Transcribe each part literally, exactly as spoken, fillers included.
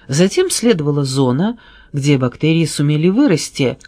Затем следовала зона, где бактерии сумели вырасти,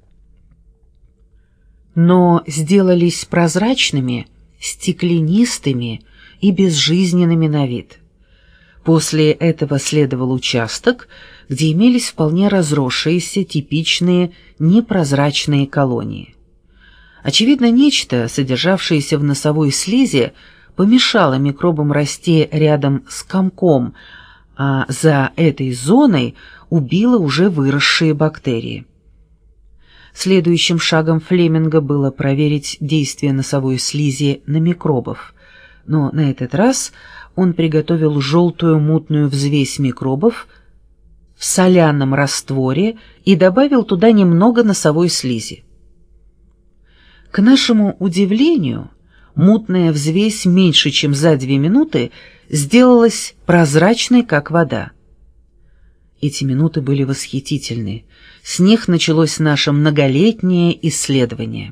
но сделались прозрачными, стеклянистыми и безжизненными на вид. После этого следовал участок, где имелись вполне разросшиеся, типичные непрозрачные колонии. Очевидно, нечто, содержавшееся в носовой слизи, помешало микробам расти рядом с комком, а за этой зоной убило уже выросшие бактерии. Следующим шагом Флеминга было проверить действие носовой слизи на микробов, но на этот раз он приготовил желтую мутную взвесь микробов в соляном растворе и добавил туда немного носовой слизи. К нашему удивлению, мутная взвесь меньше чем за две минуты сделалась прозрачной, как вода. Эти минуты были восхитительны. С них началось наше многолетнее исследование.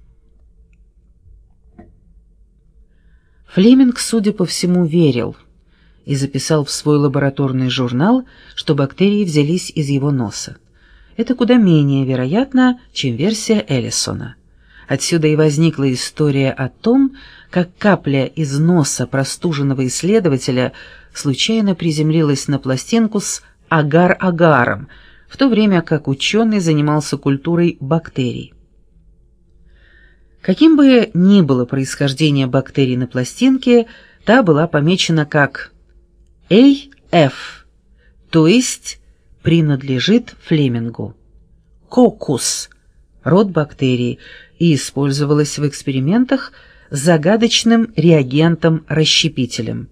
Флеминг, судя по всему, верил и записал в свой лабораторный журнал, что бактерии взялись из его носа. Это куда менее вероятно, чем версия Эллисона. Отсюда и возникла история о том, как капля из носа простуженного исследователя случайно приземлилась на пластинку с агар-агаром, в то время как ученый занимался культурой бактерий. Каким бы ни было происхождение бактерий на пластинке, та была помечена как эй эф, то есть принадлежит Флемингу. Кокус – род бактерий, и использовалась в экспериментах с загадочным реагентом-расщепителем.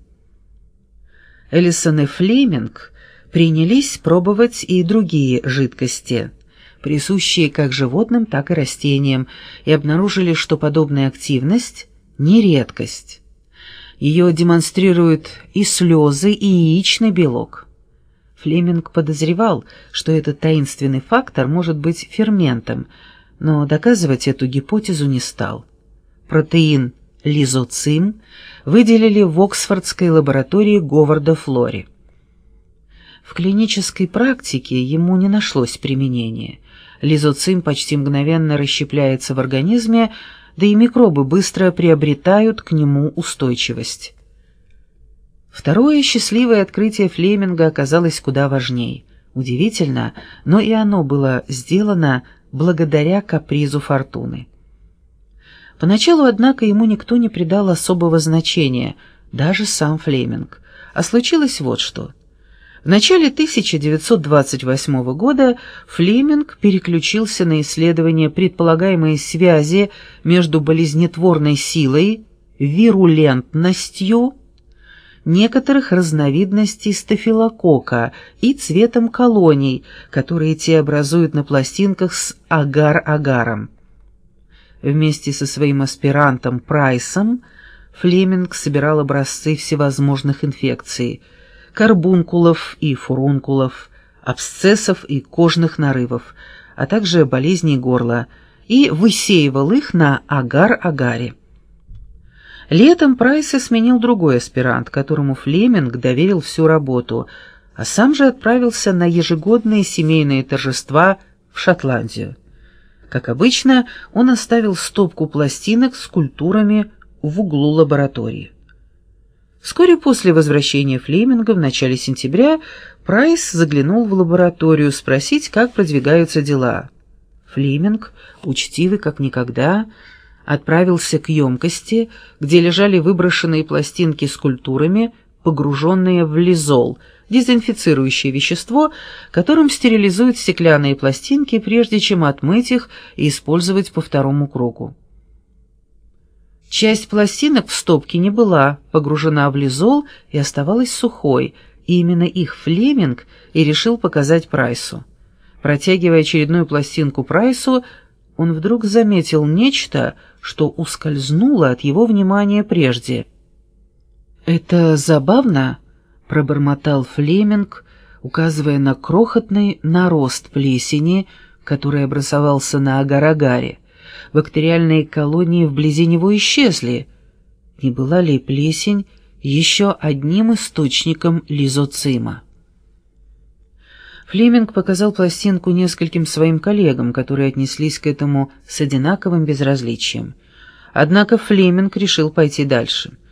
Эллисон и Флеминг принялись пробовать и другие жидкости, присущие как животным, так и растениям, и обнаружили, что подобная активность – не редкость. Ее демонстрируют и слезы, и яичный белок. Флеминг подозревал, что этот таинственный фактор может быть ферментом, но доказывать эту гипотезу не стал. Протеин лизоцим выделили в Оксфордской лаборатории Говарда Флори. В клинической практике ему не нашлось применения. Лизоцим почти мгновенно расщепляется в организме, да и микробы быстро приобретают к нему устойчивость. Второе счастливое открытие Флеминга оказалось куда важнее. Удивительно, но и оно было сделано благодаря капризу фортуны. Поначалу, однако, ему никто не придал особого значения, даже сам Флеминг. А случилось вот что. В начале тысяча девятьсот двадцать восьмого года Флеминг переключился на исследование предполагаемой связи между болезнетворной силой, вирулентностью некоторых разновидностей стафилококка и цветом колоний, которые те образуют на пластинках с агар-агаром. Вместе со своим аспирантом Прайсом Флеминг собирал образцы всевозможных инфекций – карбункулов и фурункулов, абсцессов и кожных нарывов, а также болезней горла, и высеивал их на агар-агаре. Летом Прайса сменил другой аспирант, которому Флеминг доверил всю работу, а сам же отправился на ежегодные семейные торжества в Шотландию. Как обычно, он оставил стопку пластинок с культурами в углу лаборатории. Вскоре после возвращения Флеминга в начале сентября Прайс заглянул в лабораторию спросить, как продвигаются дела. Флеминг, учтивый как никогда, отправился к емкости, где лежали выброшенные пластинки с культурами, погруженные в лизол, дезинфицирующее вещество, которым стерилизуют стеклянные пластинки, прежде чем отмыть их и использовать по второму кругу. Часть пластинок в стопке не была погружена в лизол и оставалась сухой, и именно их Флеминг и решил показать Прайсу. Протягивая очередную пластинку Прайсу, он вдруг заметил нечто, что ускользнуло от его внимания прежде. «Это забавно», — пробормотал Флеминг, указывая на крохотный нарост плесени, который образовался на агар-агаре. Бактериальные колонии вблизи него исчезли. Не была ли плесень еще одним источником лизоцима? Флеминг показал пластинку нескольким своим коллегам, которые отнеслись к этому с одинаковым безразличием. Однако Флеминг решил пойти дальше.